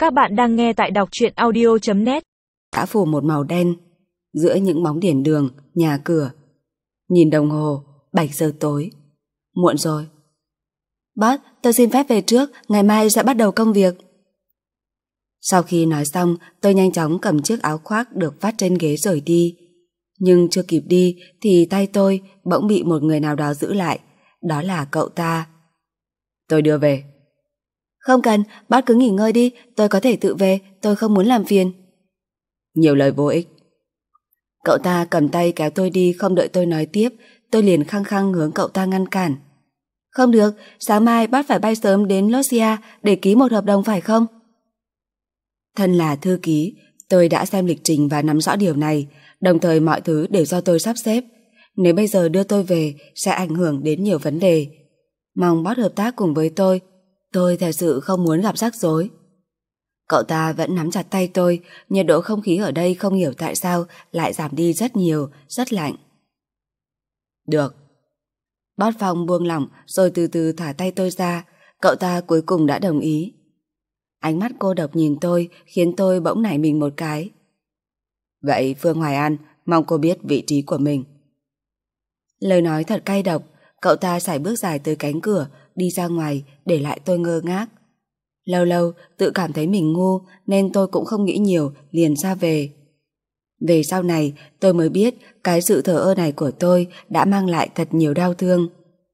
Các bạn đang nghe tại đọc truyện audio.net. Đã phủ một màu đen giữa những bóng đèn đường, nhà cửa. Nhìn đồng hồ, 7 giờ tối. Muộn rồi. Boss, tôi xin phép về trước, ngày mai sẽ bắt đầu công việc. Sau khi nói xong, tôi nhanh chóng cầm chiếc áo khoác được vắt trên ghế rời đi. Nhưng chưa kịp đi thì tay tôi bỗng bị một người nào đó giữ lại. Đó là cậu ta. Tôi đưa về. Không cần, boss cứ nghỉ ngơi đi, tôi có thể tự về, tôi không muốn làm phiền. Nhiều lời vô ích. Cậu ta cầm tay kéo tôi đi, không đợi tôi nói tiếp, tôi liền khăng khăng hướng cậu ta ngăn cản. Không được, sáng mai boss phải bay sớm đến Lucia để ký một hợp đồng phải không? Thân là thư ký, tôi đã xem lịch trình và nắm rõ điều này, đồng thời mọi thứ đều do tôi sắp xếp. Nếu bây giờ đưa tôi về sẽ ảnh hưởng đến nhiều vấn đề. Mong boss hợp tác cùng với tôi thật sự không muốn gặp rắc rối. Cậu ta vẫn nắm chặt tay tôi, nhiệt độ không khí ở đây không hiểu tại sao lại giảm đi rất nhiều, rất lạnh. Được. Boss Phong buông lỏng rồi từ từ thả tay tôi ra, cậu ta cuối cùng đã đồng ý. Ánh mắt cô độc nhìn tôi khiến tôi bỗng nảy mình một cái. Vậy Phương Hoài An, mong cô biết vị trí của mình. Lời nói thật cay độc, cậu ta sải bước dài tới cánh cửa, đi ra ngoài, để lại tôi ngơ ngác. Lâu lâu tự cảm thấy mình ngu nên tôi cũng không nghĩ nhiều, liền ra về. Về sau này tôi mới biết cái sự thờ ơ này của tôi đã mang lại thật nhiều đau thương.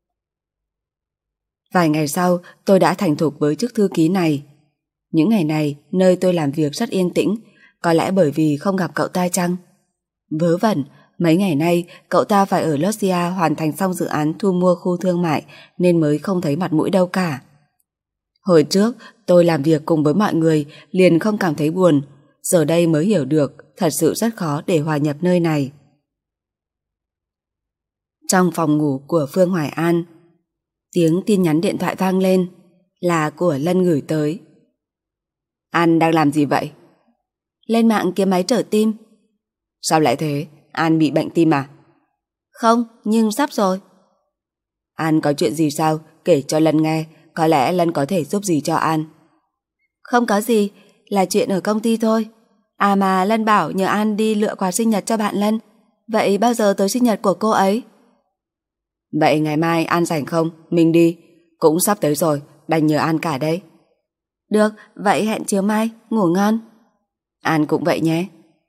Vài ngày sau tôi đã thành thục với chức thư ký này. Những ngày này nơi tôi làm việc rất yên tĩnh, có lẽ bởi vì không gặp cậu ta chăng? Vớ vẩn, mấy ngày nay cậu ta phải ở Lucia hoàn thành xong dự án thu mua khu thương mại nên mới không thấy mặt mũi đâu cả. Hồi trước tôi làm việc cùng với mọi người liền không cảm thấy buồn, giờ đây mới hiểu được thật sự rất khó để hòa nhập nơi này. Trong phòng ngủ của Phương Hoài An, tiếng tin nhắn điện thoại vang lên, là của Lân gửi tới. An đang làm gì vậy? Lên mạng kiếm máy trợ tim. Sao lại thế? An bị bệnh tim à? Không, nhưng sắp rồi. An có chuyện gì sao? Kể cho Lân nghe, có lẽ Lân có thể giúp gì cho An. Không có gì, là chuyện ở công ty thôi. À mà Lân bảo nhờ An đi lựa quà sinh nhật cho bạn Lân. Vậy bao giờ tới sinh nhật của cô ấy? Vậy ngày mai An rảnh không? Mình đi. Cũng sắp tới rồi, đành nhờ An cả đấy. Được, vậy hẹn chiều mai, ngủ ngon. An cũng vậy nhé.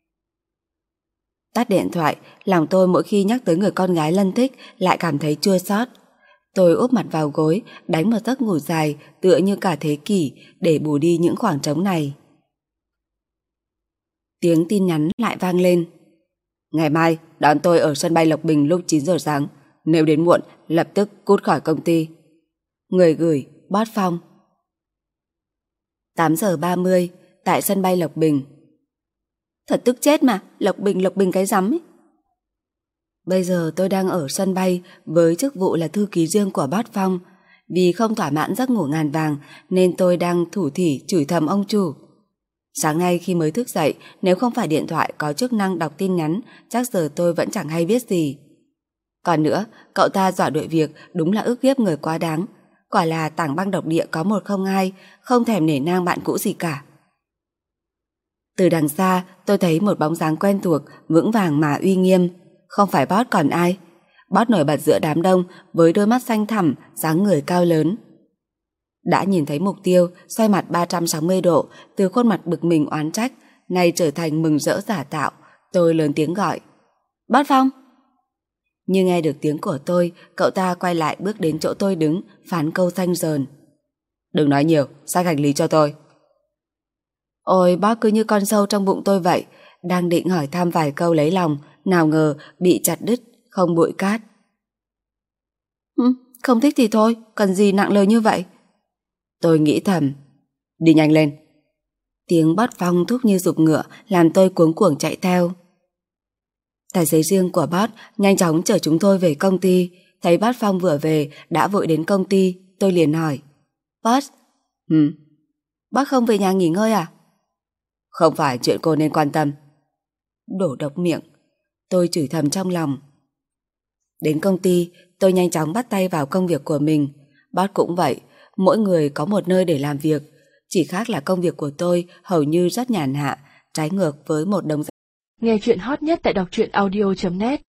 Tắt điện thoại, lòng tôi mỗi khi nhắc tới người con gái Lân thích lại cảm thấy chua xót. Tôi úp mặt vào gối, đánh một giấc ngủ dài tựa như cả thế kỷ để bù đi những khoảng trống này. Tiếng tin nhắn lại vang lên. Ngày mai đón tôi ở sân bay Lộc Bình lúc 9 giờ sáng. Nếu đến muộn, lập tức cút khỏi công ty. Người gửi, Boss Phong. 8 giờ 30, tại sân bay Lộc Bình. Thật tức chết mà, Lộc Bình cái rắm ấy. Bây giờ tôi đang ở sân bay với chức vụ là thư ký riêng của Boss Phong. Vì không thỏa mãn giấc ngủ ngàn vàng nên tôi đang thủ thỉ chửi thầm ông chủ. Sáng nay khi mới thức dậy, nếu không phải điện thoại có chức năng đọc tin nhắn, chắc giờ tôi vẫn chẳng hay biết gì. Còn nữa, cậu ta dọa đuổi việc đúng là ức hiếp người quá đáng. Quả là tảng băng độc địa có 102, không thèm nể nang bạn cũ gì cả. Từ đằng xa, tôi thấy một bóng dáng quen thuộc, vững vàng mà uy nghiêm. Không phải Boss còn ai. Boss nổi bật giữa đám đông với đôi mắt xanh thẳm, dáng người cao lớn. Đã nhìn thấy mục tiêu, xoay mặt 360 độ, từ khuôn mặt bực mình oán trách, nay trở thành mừng rỡ giả tạo. Tôi lớn tiếng gọi. Boss Phong! Nhưng nghe được tiếng của tôi, cậu ta quay lại bước đến chỗ tôi đứng, phán câu xanh dờn. Đừng nói nhiều, xách hành lý cho tôi. Ôi, Boss cứ như con sâu trong bụng tôi vậy, đang định hỏi thăm vài câu lấy lòng, nào ngờ bị chặt đứt, không bụi cát. Không thích thì thôi, cần gì nặng lời như vậy? Tôi nghĩ thầm. Đi nhanh lên. Tiếng Boss Phong thúc như giục ngựa làm tôi cuống cuồng chạy theo. Tài xế riêng của Boss nhanh chóng chở chúng tôi về công ty. Thấy Boss Phong vừa về đã vội đến công ty, tôi liền hỏi. Boss? Boss không về nhà nghỉ ngơi à? Không phải chuyện cô nên quan tâm. Đổ độc miệng. Tôi chửi thầm trong lòng. Đến công ty, tôi nhanh chóng bắt tay vào công việc của mình. Boss cũng vậy, mỗi người có một nơi để làm việc. Chỉ khác là công việc của tôi hầu như rất nhàn hạ, trái ngược với một đống. Nghe chuyện hot nhất tại đọc truyện audio.net